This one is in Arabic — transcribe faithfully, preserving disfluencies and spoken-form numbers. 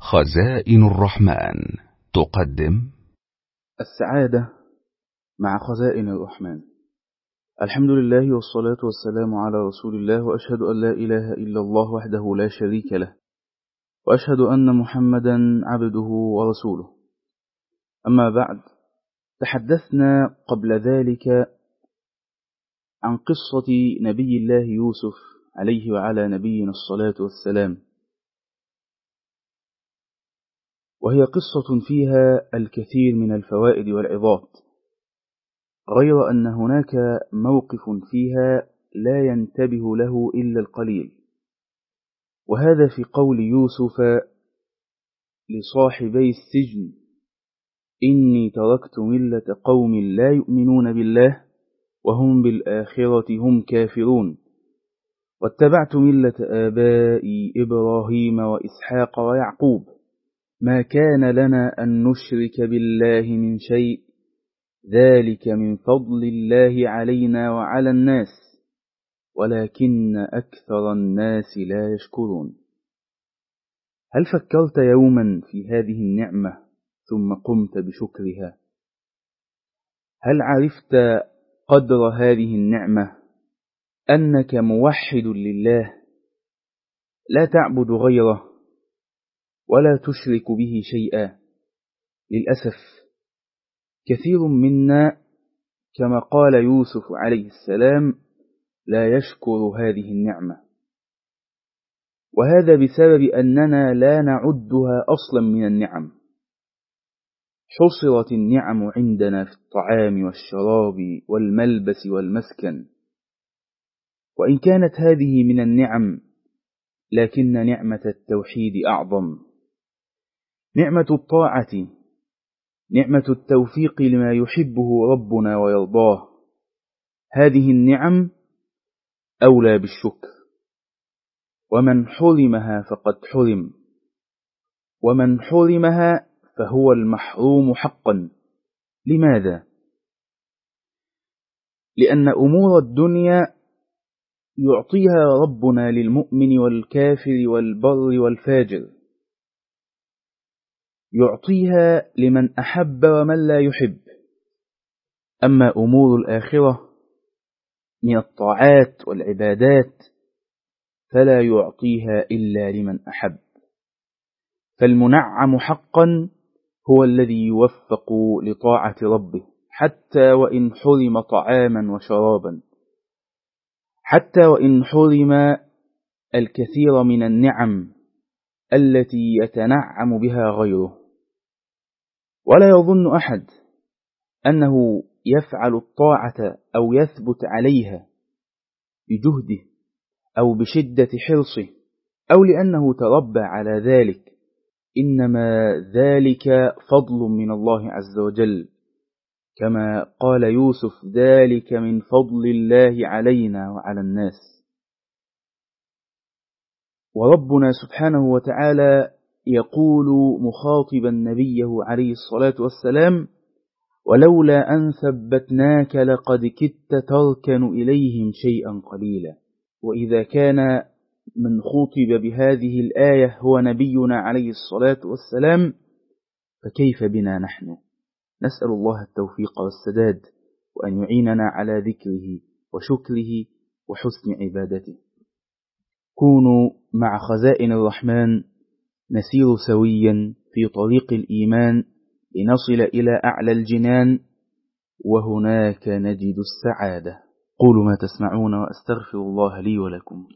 خزائن الرحمن تقدم السعادة مع خزائن الرحمن. الحمد لله والصلاة والسلام على رسول الله، وأشهد أن لا إله إلا الله وحده لا شريك له، وأشهد أن محمدا عبده ورسوله. أما بعد، تحدثنا قبل ذلك عن قصة نبي الله يوسف عليه وعلى نبينا الصلاة والسلام، وهي قصة فيها الكثير من الفوائد والعظات، غير أن هناك موقف فيها لا ينتبه له إلا القليل، وهذا في قول يوسف لصاحبي السجن: إني تركت ملة قوم لا يؤمنون بالله وهم بالآخرة هم كافرون، واتبعت ملة آبائي إبراهيم وإسحاق ويعقوب، ما كان لنا أن نشرك بالله من شيء، ذلك من فضل الله علينا وعلى الناس، ولكن أكثر الناس لا يشكرون. هل فكرت يوما في هذه النعمة ثم قمت بشكرها؟ هل عرفت قدر هذه النعمة، أنك موحد لله لا تعبد غيره ولا تشرك به شيئا؟ للأسف كثير منا كما قال يوسف عليه السلام لا يشكر هذه النعمة، وهذا بسبب أننا لا نعدها أصلا من النعم. حصرت النعم عندنا في الطعام والشراب والملبس والمسكن، وإن كانت هذه من النعم لكن نعمة التوحيد أعظم، نعمة الطاعة، نعمة التوفيق لما يحبه ربنا ويرضاه. هذه النعم أولى بالشكر، ومن حرمها فقد حرم، ومن حرمها فهو المحروم حقا. لماذا؟ لأن أمور الدنيا يعطيها ربنا للمؤمن والكافر والبر والفاجر، يعطيها لمن أحب ومن لا يحب. أما أمور الآخرة من الطاعات والعبادات فلا يعطيها إلا لمن أحب. فالمنعم حقا هو الذي يوفق لطاعة ربه، حتى وإن حرم طعاما وشرابا، حتى وإن حرم الكثير من النعم التي يتنعم بها غيره. ولا يظن أحد أنه يفعل الطاعة أو يثبت عليها بجهده أو بشدة حرصه أو لأنه تربى على ذلك، إنما ذلك فضل من الله عز وجل، كما قال يوسف: ذلك من فضل الله علينا وعلى الناس. وربنا سبحانه وتعالى يقول مخاطبا نبيه عليه الصلاة والسلام: ولولا أن ثبتناك لقد كدت تركن إليهم شيئا قليلا. وإذا كان من خطب بهذه الآية هو نبينا عليه الصلاة والسلام، فكيف بنا نحن؟ نسأل الله التوفيق والسداد، وأن يعيننا على ذكره وشكره وحسن عبادته. كونوا مع خزائن الرحمن نسير سويا في طريق الإيمان لنصل إلى أعلى الجنان، وهناك نجد السعادة. قولوا ما تسمعون، وأستغفر الله لي ولكم.